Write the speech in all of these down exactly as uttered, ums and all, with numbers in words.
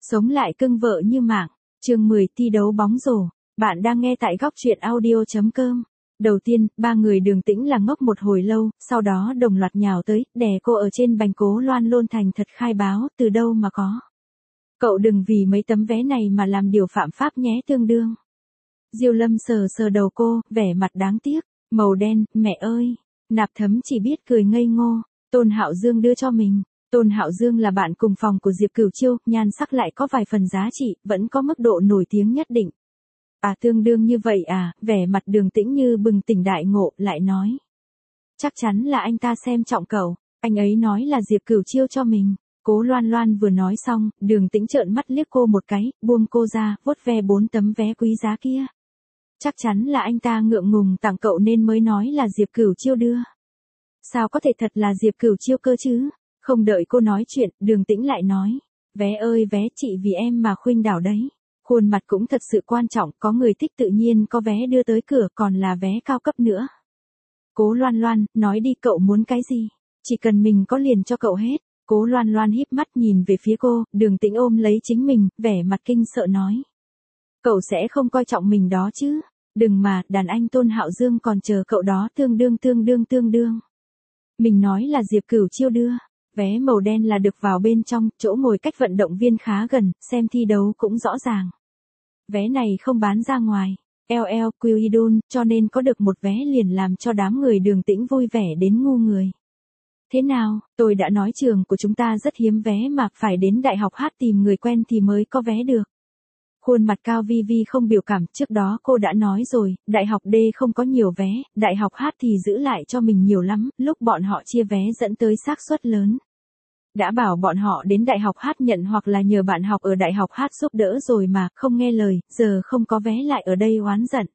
Sống lại cưng vợ như mạng. Chương mười thi đấu bóng rổ. Bạn đang nghe tại góc truyện audio chấm com. Đầu tiên, ba người Đường Tĩnh là ngốc một hồi lâu, sau đó đồng loạt nhào tới, đè cô ở trên bành Cố Loan Lôn thành thật khai báo, từ đâu mà có. Cậu đừng vì mấy tấm vé này mà làm điều phạm pháp nhé tương đương. Diêu Lâm sờ sờ đầu cô, vẻ mặt đáng tiếc. Màu đen, mẹ ơi. Nạp Thấm chỉ biết cười ngây ngô. Tôn Hạo Dương đưa cho mình. Tôn Hạo Dương là bạn cùng phòng của Diệp Cửu Chiêu, nhan sắc lại có vài phần giá trị, vẫn có mức độ nổi tiếng nhất định. À tương đương như vậy à, vẻ mặt Đường Tĩnh như bừng tỉnh đại ngộ, lại nói. Chắc chắn là anh ta xem trọng cậu, anh ấy nói là Diệp Cửu Chiêu cho mình. Cố Loan Loan vừa nói xong, Đường Tĩnh trợn mắt liếc cô một cái, buông cô ra, vuốt ve bốn tấm vé quý giá kia. Chắc chắn là anh ta ngượng ngùng tặng cậu nên mới nói là Diệp Cửu Chiêu đưa. Sao có thể thật là Diệp Cửu Chiêu cơ chứ? Không đợi cô nói chuyện, Đường Tĩnh lại nói. Vé ơi vé chị vì em mà khuynh đảo đấy. Khuôn mặt cũng thật sự quan trọng, có người thích tự nhiên có vé đưa tới cửa còn là vé cao cấp nữa. Cố Loan Loan, nói đi cậu muốn cái gì? Chỉ cần mình có liền cho cậu hết. Cố Loan Loan híp mắt nhìn về phía cô, Đường Tĩnh ôm lấy chính mình, vẻ mặt kinh sợ nói. Cậu sẽ không coi trọng mình đó chứ? Đừng mà, đàn anh Tôn Hạo Dương còn chờ cậu đó tương đương tương đương tương đương. Mình nói là Diệp Cửu Chiêu đưa. Vé màu đen là được vào bên trong, chỗ ngồi cách vận động viên khá gần, xem thi đấu cũng rõ ràng. Vé này không bán ra ngoài. lờ lờ Quidun, cho nên có được một vé liền làm cho đám người Đường Tĩnh vui vẻ đến ngu người. Thế nào, tôi đã nói trường của chúng ta rất hiếm vé mà phải đến đại học hát tìm người quen thì mới có vé được. Khuôn mặt Cao Vi Vi không biểu cảm, trước đó cô đã nói rồi, đại học D không có nhiều vé, đại học hát thì giữ lại cho mình nhiều lắm, lúc bọn họ chia vé dẫn tới xác suất lớn. Đã bảo bọn họ đến đại học hát nhận hoặc là nhờ bạn học ở đại học hát giúp đỡ rồi mà, không nghe lời, giờ không có vé lại ở đây oán giận.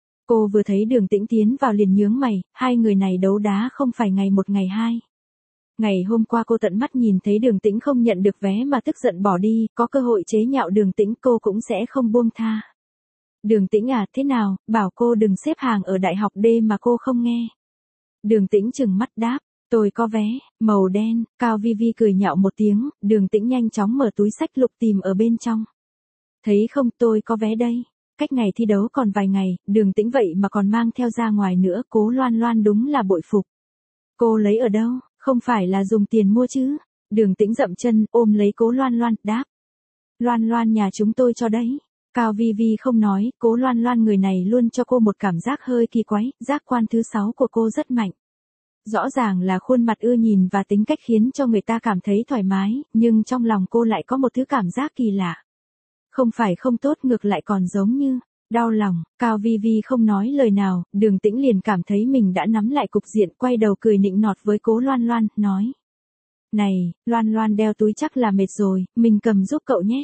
Cô vừa thấy Đường Tĩnh tiến vào liền nhướng mày, hai người này đấu đá không phải ngày một ngày hai. Ngày hôm qua cô tận mắt nhìn thấy Đường Tĩnh không nhận được vé mà tức giận bỏ đi, có cơ hội chế nhạo Đường Tĩnh cô cũng sẽ không buông tha. Đường Tĩnh à, thế nào, bảo cô đừng xếp hàng ở đại học D mà cô không nghe. Đường Tĩnh trừng mắt đáp, tôi có vé, màu đen. Cao Vi Vi cười nhạo một tiếng, Đường Tĩnh nhanh chóng mở túi xách lục tìm ở bên trong. Thấy không, tôi có vé đây. Cách ngày thi đấu còn vài ngày, Đường Tĩnh vậy mà còn mang theo ra ngoài nữa, Cố Loan Loan đúng là bội phục. Cô lấy ở đâu? Không phải là dùng tiền mua chứ? Đường Tĩnh dậm chân, ôm lấy Cố Loan Loan, đáp. Loan Loan nhà chúng tôi cho đấy. Cao Vi Vi không nói, Cố Loan Loan người này luôn cho cô một cảm giác hơi kỳ quái, giác quan thứ sáu của cô rất mạnh. Rõ ràng là khuôn mặt ưa nhìn và tính cách khiến cho người ta cảm thấy thoải mái, nhưng trong lòng cô lại có một thứ cảm giác kỳ lạ. Không phải không tốt ngược lại còn giống như đau lòng. Cao Vi Vi không nói lời nào, Đường Tĩnh liền cảm thấy mình đã nắm lại cục diện, quay đầu cười nịnh nọt với Cố Loan Loan, nói. Này, Loan Loan đeo túi chắc là mệt rồi, mình cầm giúp cậu nhé.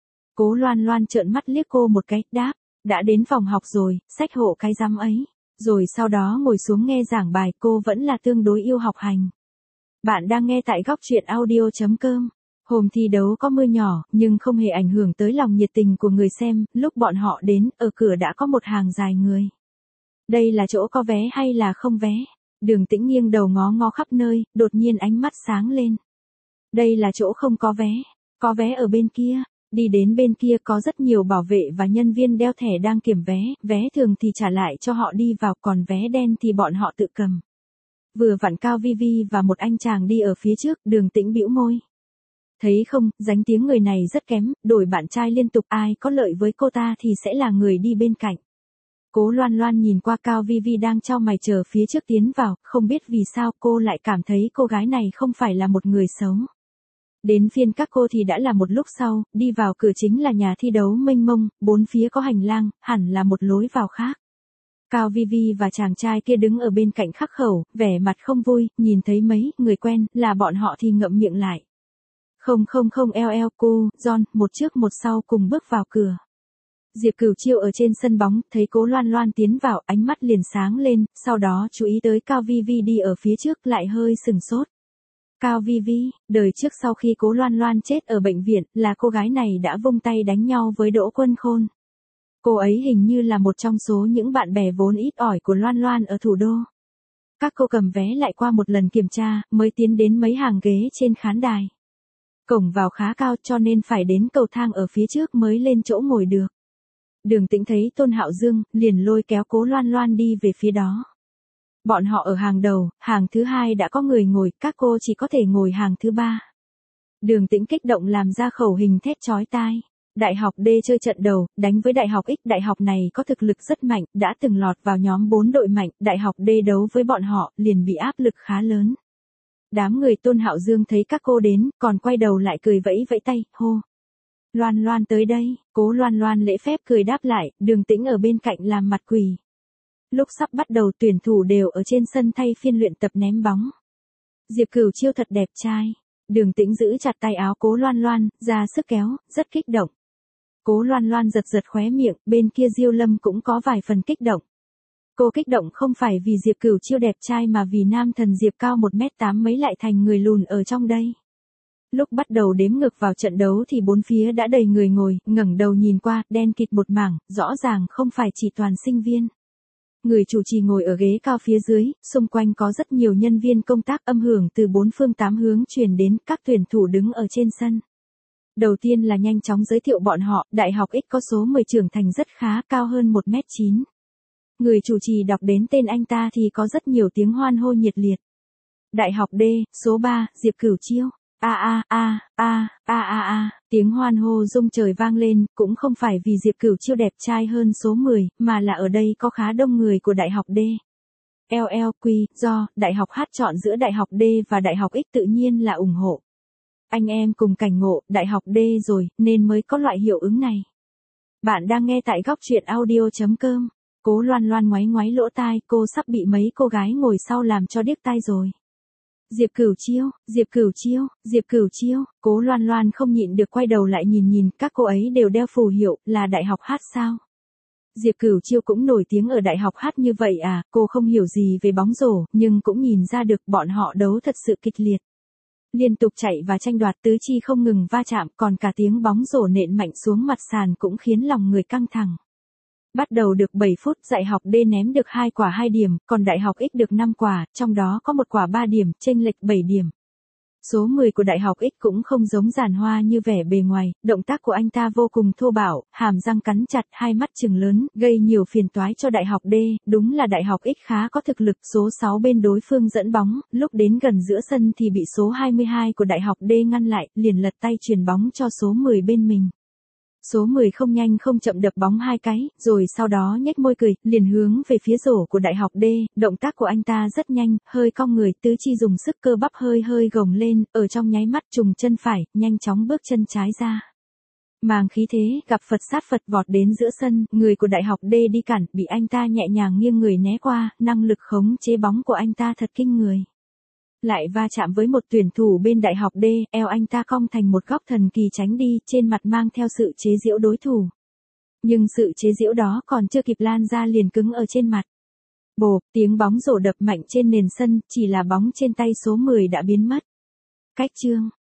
Cố Loan Loan trợn mắt liếc cô một cái, đáp, đã đến phòng học rồi, xách hộ cái rắm ấy. Rồi sau đó ngồi xuống nghe giảng bài, cô vẫn là tương đối yêu học hành. Bạn đang nghe tại góc truyện audio chấm com. Hôm thi đấu có mưa nhỏ, nhưng không hề ảnh hưởng tới lòng nhiệt tình của người xem, lúc bọn họ đến, ở cửa đã có một hàng dài người. Đây là chỗ có vé hay là không vé? Đường Tĩnh nghiêng đầu ngó ngó khắp nơi, đột nhiên ánh mắt sáng lên. Đây là chỗ không có vé, có vé ở bên kia. Đi đến bên kia có rất nhiều bảo vệ và nhân viên đeo thẻ đang kiểm vé, vé thường thì trả lại cho họ đi vào, còn vé đen thì bọn họ tự cầm. Vừa vặn Cao Vi Vi và một anh chàng đi ở phía trước, Đường Tĩnh bĩu môi. Thấy không, danh tiếng người này rất kém, đổi bạn trai liên tục, ai có lợi với cô ta thì sẽ là người đi bên cạnh. Cố Loan Loan nhìn qua Cao Vi Vi đang chau mày chờ phía trước tiến vào, không biết vì sao cô lại cảm thấy cô gái này không phải là một người xấu. Đến phiên các cô thì đã là một lúc sau, đi vào cửa chính là nhà thi đấu mênh mông, bốn phía có hành lang, hẳn là một lối vào khác. Cao Vi Vi và chàng trai kia đứng ở bên cạnh khắc khẩu, vẻ mặt không vui, nhìn thấy mấy người quen, là bọn họ thì ngậm miệng lại. Không không không lờ lờ cô, John, một trước một sau cùng bước vào cửa. Diệp Cửu Chiêu ở trên sân bóng, thấy Cố Loan Loan tiến vào, ánh mắt liền sáng lên, sau đó chú ý tới Cao Vi Vi đi ở phía trước, lại hơi sừng sốt. Cao Vi Vi, đời trước sau khi Cố Loan Loan chết ở bệnh viện, là cô gái này đã vung tay đánh nhau với Đỗ Quân Khôn. Cô ấy hình như là một trong số những bạn bè vốn ít ỏi của Loan Loan ở thủ đô. Các cô cầm vé lại qua một lần kiểm tra, mới tiến đến mấy hàng ghế trên khán đài. Cổng vào khá cao cho nên phải đến cầu thang ở phía trước mới lên chỗ ngồi được. Đường Tĩnh thấy Tôn Hạo Dương, liền lôi kéo Cố Loan Loan đi về phía đó. Bọn họ ở hàng đầu, hàng thứ hai đã có người ngồi, các cô chỉ có thể ngồi hàng thứ ba. Đường Tĩnh kích động làm ra khẩu hình thét chói tai. Đại học D chơi trận đầu, đánh với Đại học X. Đại học này có thực lực rất mạnh, đã từng lọt vào nhóm bốn đội mạnh. Đại học D đấu với bọn họ, liền bị áp lực khá lớn. Đám người Tôn Hạo Dương thấy các cô đến, còn quay đầu lại cười vẫy vẫy tay, hô. Loan Loan tới đây, Cố Loan Loan lễ phép cười đáp lại, Đường Tĩnh ở bên cạnh làm mặt quỳ. Lúc sắp bắt đầu tuyển thủ đều ở trên sân thay phiên luyện tập ném bóng. Diệp Cửu Chiêu thật đẹp trai. Đường Tĩnh giữ chặt tay áo Cố Loan Loan, ra sức kéo, rất kích động. Cố Loan Loan giật giật khóe miệng, bên kia Diêu Lâm cũng có vài phần kích động. Cô kích động không phải vì Diệp Cửu Chiêu đẹp trai mà vì nam thần Diệp cao một mét tám mấy lại thành người lùn ở trong đây. Lúc bắt đầu đếm ngược vào trận đấu thì bốn phía đã đầy người ngồi, ngẩng đầu nhìn qua, đen kịt một mảng, rõ ràng không phải chỉ toàn sinh viên. Người chủ trì ngồi ở ghế cao phía dưới, xung quanh có rất nhiều nhân viên công tác, âm hưởng từ bốn phương tám hướng truyền đến, các tuyển thủ đứng ở trên sân. Đầu tiên là nhanh chóng giới thiệu bọn họ, Đại học X có số mười trưởng thành rất khá, cao hơn một mét chín. Người chủ trì đọc đến tên anh ta thì có rất nhiều tiếng hoan hô nhiệt liệt. Đại học D, số ba, Diệp Cửu Chiêu. A a a a a a a, tiếng hoan hô rung trời vang lên, cũng không phải vì Diệp Cửu Chiêu đẹp trai hơn số mười, mà là ở đây có khá đông người của Đại học D. lờ lờ quy, do, Đại học H chọn giữa Đại học D và Đại học X tự nhiên là ủng hộ. Anh em cùng cảnh ngộ, Đại học D rồi, nên mới có loại hiệu ứng này. Bạn đang nghe tại góc truyện audio chấm com. Cố Loan Loan ngoáy ngoáy lỗ tai, cô sắp bị mấy cô gái ngồi sau làm cho điếc tai rồi. Diệp Cửu Chiêu, Diệp Cửu Chiêu, Diệp Cửu Chiêu, Cố Loan Loan không nhịn được quay đầu lại nhìn nhìn, các cô ấy đều đeo phù hiệu, là Đại học H sao? Diệp Cửu Chiêu cũng nổi tiếng ở Đại học H như vậy à, cô không hiểu gì về bóng rổ, nhưng cũng nhìn ra được bọn họ đấu thật sự kịch liệt. Liên tục chạy và tranh đoạt, tứ chi không ngừng va chạm, còn cả tiếng bóng rổ nện mạnh xuống mặt sàn cũng khiến lòng người căng thẳng. Bắt đầu được bảy phút, Đại học D ném được hai quả hai điểm, còn Đại học X được năm quả, trong đó có một quả ba điểm, chênh lệch bảy điểm. Số mười của Đại học X cũng không giống giản hoa như vẻ bề ngoài, động tác của anh ta vô cùng thô bạo, hàm răng cắn chặt, hai mắt trừng lớn, gây nhiều phiền toái cho Đại học D, đúng là Đại học X khá có thực lực. Số sáu bên đối phương dẫn bóng, lúc đến gần giữa sân thì bị số hai mươi hai của Đại học D ngăn lại, liền lật tay chuyền bóng cho số mười bên mình. Số mười không nhanh không chậm đập bóng hai cái, rồi sau đó nhếch môi cười, liền hướng về phía rổ của Đại học D, động tác của anh ta rất nhanh, hơi cong người, tứ chi dùng sức, cơ bắp hơi hơi gồng lên, ở trong nháy mắt trùng chân phải, nhanh chóng bước chân trái ra. Màng khí thế, gặp Phật sát Phật vọt đến giữa sân, người của Đại học D đi cản, bị anh ta nhẹ nhàng nghiêng người né qua, năng lực khống chế bóng của anh ta thật kinh người. Lại va chạm với một tuyển thủ bên Đại học D, eo anh ta cong thành một góc thần kỳ tránh đi, trên mặt mang theo sự chế giễu đối thủ. Nhưng sự chế giễu đó còn chưa kịp lan ra liền cứng ở trên mặt. Bộp, tiếng bóng rổ đập mạnh trên nền sân, chỉ là bóng trên tay số mười đã biến mất. Cách chương,